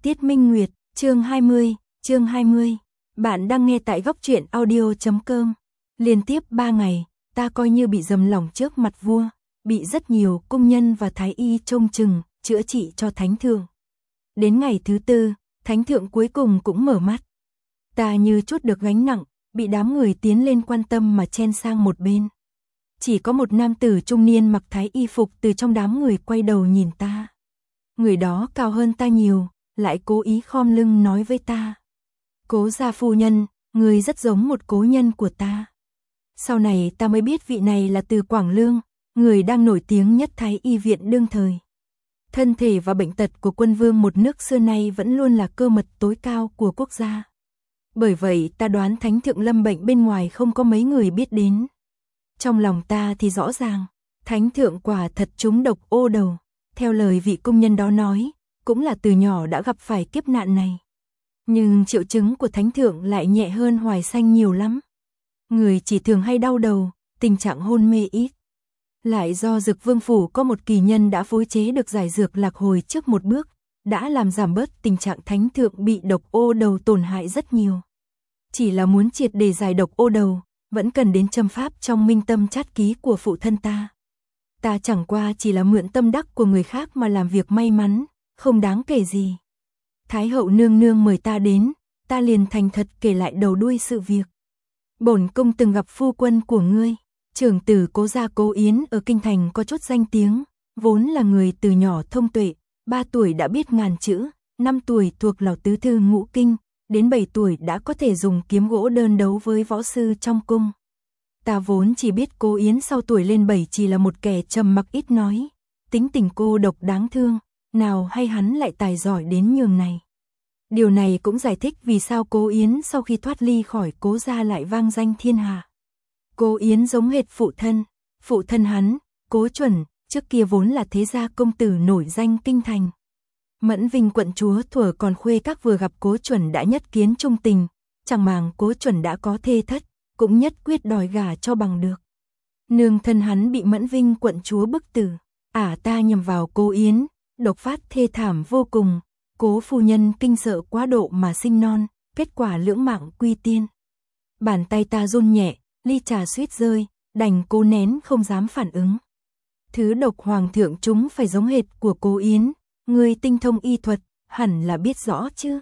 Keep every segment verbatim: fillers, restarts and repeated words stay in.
Tiết Minh Nguyệt, chương hai mươi, chương hai mươi. Bạn đang nghe tại góc truyện audio chấm com. Liên tiếp ba ngày, ta coi như bị dầm lòng trước mặt vua, bị rất nhiều cung nhân và thái y trông chừng, chữa trị cho thánh thượng. Đến ngày thứ tư, thánh thượng cuối cùng cũng mở mắt. Ta như trút được gánh nặng, bị đám người tiến lên quan tâm mà chen sang một bên. Chỉ có một nam tử trung niên mặc thái y phục từ trong đám người quay đầu nhìn ta. Người đó cao hơn ta nhiều, lại cố ý khom lưng nói với ta. Cố gia phu nhân, người rất giống một cố nhân của ta. Sau này ta mới biết vị này là từ Quảng Lương, người đang nổi tiếng nhất thái y viện đương thời. Thân thể và bệnh tật của quân vương một nước xưa nay vẫn luôn là cơ mật tối cao của quốc gia. Bởi vậy ta đoán thánh thượng lâm bệnh bên ngoài không có mấy người biết đến. Trong lòng ta thì rõ ràng, thánh thượng quả thật trúng độc ô đầu. Theo lời vị công nhân đó nói, cũng là từ nhỏ đã gặp phải kiếp nạn này. Nhưng triệu chứng của thánh thượng lại nhẹ hơn Hoài Xanh nhiều lắm. Người chỉ thường hay đau đầu, tình trạng hôn mê ít. Lại do Dực Vương phủ có một kỳ nhân đã phối chế được giải dược lạc hồi trước một bước, đã làm giảm bớt tình trạng thánh thượng bị độc ô đầu tổn hại rất nhiều. Chỉ là muốn triệt để giải độc ô đầu, vẫn cần đến châm pháp trong minh tâm chát ký của phụ thân ta. Ta chẳng qua chỉ là mượn tâm đắc của người khác mà làm việc may mắn, không đáng kể gì. Thái hậu nương nương mời ta đến, ta liền thành thật kể lại đầu đuôi sự việc. Bổn cung từng gặp phu quân của ngươi, trưởng tử Cố gia Cố Yến ở kinh thành có chút danh tiếng, vốn là người từ nhỏ thông tuệ, ba tuổi đã biết ngàn chữ, năm tuổi thuộc lò tứ thư ngũ kinh, đến bảy tuổi đã có thể dùng kiếm gỗ đơn đấu với võ sư trong cung. Ta vốn chỉ biết Cố Yến sau tuổi lên bảy chỉ là một kẻ trầm mặc ít nói, tính tình cô độc đáng thương, nào hay hắn lại tài giỏi đến nhường này. Điều này cũng giải thích vì sao Cố Yến sau khi thoát ly khỏi Cố gia lại vang danh thiên hạ. Cố Yến giống hệt phụ thân, phụ thân hắn, Cố Chuẩn, trước kia vốn là thế gia công tử nổi danh kinh thành. Mẫn Vinh quận chúa thuở còn khuê các vừa gặp Cố Chuẩn đã nhất kiến trung tình, chẳng màng Cố Chuẩn đã có thê thất, cũng nhất quyết đòi gả cho bằng được. Nương thân hắn bị Mẫn Vinh quận chúa bức tử, ả ta nhầm vào Cố Yến, độc phát thê thảm vô cùng, Cố phu nhân kinh sợ quá độ mà sinh non, kết quả lưỡng mạng quy tiên. Bàn tay ta run nhẹ, ly trà suýt rơi, đành cố nén không dám phản ứng. Thứ độc hoàng thượng chúng phải giống hệt của Cố Yến, người tinh thông y thuật, hẳn là biết rõ chứ.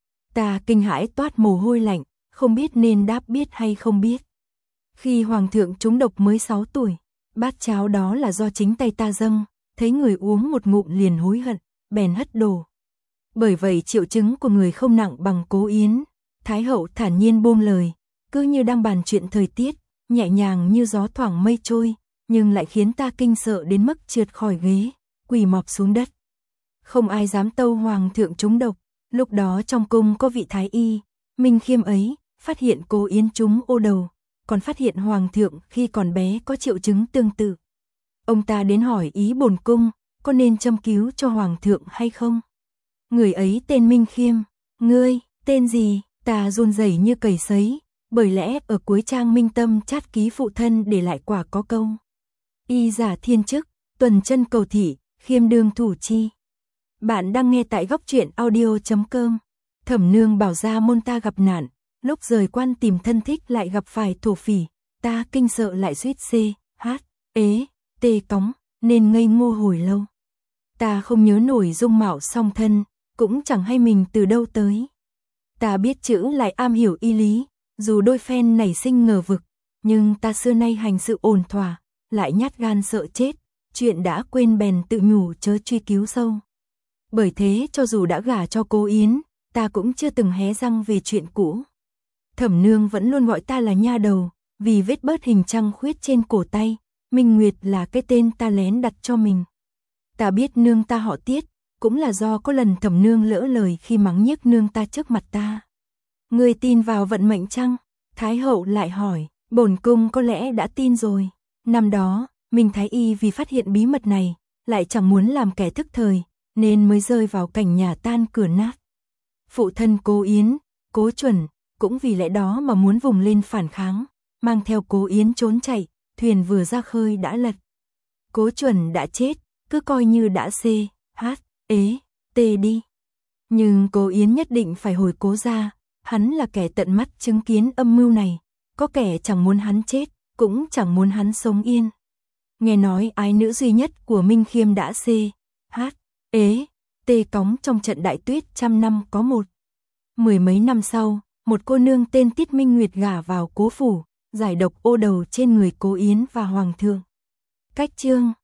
Ta kinh hãi toát mồ hôi lạnh, không biết nên đáp biết hay không biết. Khi hoàng thượng trúng độc mới sáu tuổi, bát cháo đó là do chính tay ta dâng, thấy người uống một ngụm liền hối hận, bèn hất đổ. Bởi vậy triệu chứng của người không nặng bằng Cố Yến. Thái hậu thản nhiên buông lời, cứ như đang bàn chuyện thời tiết, nhẹ nhàng như gió thoảng mây trôi, nhưng lại khiến ta kinh sợ đến mức trượt khỏi ghế, quỳ mọp xuống đất. Không ai dám tâu hoàng thượng trúng độc, lúc đó trong cung có vị thái y, Minh Khiêm ấy, phát hiện Cố Yến trúng ô đầu, còn phát hiện hoàng thượng khi còn bé có triệu chứng tương tự. Ông ta đến hỏi ý bổn cung, có nên châm cứu cho hoàng thượng hay không? Người ấy tên Minh Khiêm, ngươi, tên gì? Ta run rẩy như cầy sấy, bởi lẽ ở cuối trang minh tâm chát ký phụ thân để lại quả có câu. Y giả thiên chức, tuần chân cầu thị, khiêm đương thủ chi. Bạn đang nghe tại góc truyện audio chấm com. Thẩm nương bảo ra môn ta gặp nạn, lúc rời quan tìm thân thích lại gặp phải thổ phỉ, ta kinh sợ lại suýt xê, hát, ế, tê cóng, nên ngây ngô hồi lâu. Ta không nhớ nổi dung mạo song thân, cũng chẳng hay mình từ đâu tới. Ta biết chữ lại am hiểu y lý, dù đôi phen nảy sinh ngờ vực, nhưng ta xưa nay hành sự ổn thỏa, lại nhát gan sợ chết, chuyện đã quên bèn tự nhủ chớ truy cứu sâu. Bởi thế cho dù đã gả cho Cố Yến, ta cũng chưa từng hé răng về chuyện cũ. Thẩm nương vẫn luôn gọi ta là nha đầu, vì vết bớt hình trăng khuyết trên cổ tay, Minh Nguyệt là cái tên ta lén đặt cho mình. Ta biết nương ta họ Tiết, cũng là do có lần thẩm nương lỡ lời khi mắng nhiếc nương ta trước mặt ta. Người tin vào vận mệnh chăng? Thái hậu lại hỏi, bổn cung có lẽ đã tin rồi. Năm đó, Minh Thái Y vì phát hiện bí mật này, lại chẳng muốn làm kẻ thức thời, nên mới rơi vào cảnh nhà tan cửa nát. Phụ thân Cố Yến, Cố Chuẩn, cũng vì lẽ đó mà muốn vùng lên phản kháng, mang theo Cố Yến trốn chạy, thuyền vừa ra khơi đã lật. Cố Chuẩn đã chết, cứ coi như đã xê, hát, ế, tê đi. Nhưng Cố Yến nhất định phải hồi Cố gia, hắn là kẻ tận mắt chứng kiến âm mưu này, có kẻ chẳng muốn hắn chết, cũng chẳng muốn hắn sống yên. Nghe nói ái nữ duy nhất của Minh Khiêm đã xê, hát, ế, tê cóng trong trận đại tuyết trăm năm có một. Mười mấy năm sau, một cô nương tên Tiết Minh Nguyệt gả vào Cố phủ, giải độc ô đầu trên người Cố Yến và Hoàng thượng. Cách chương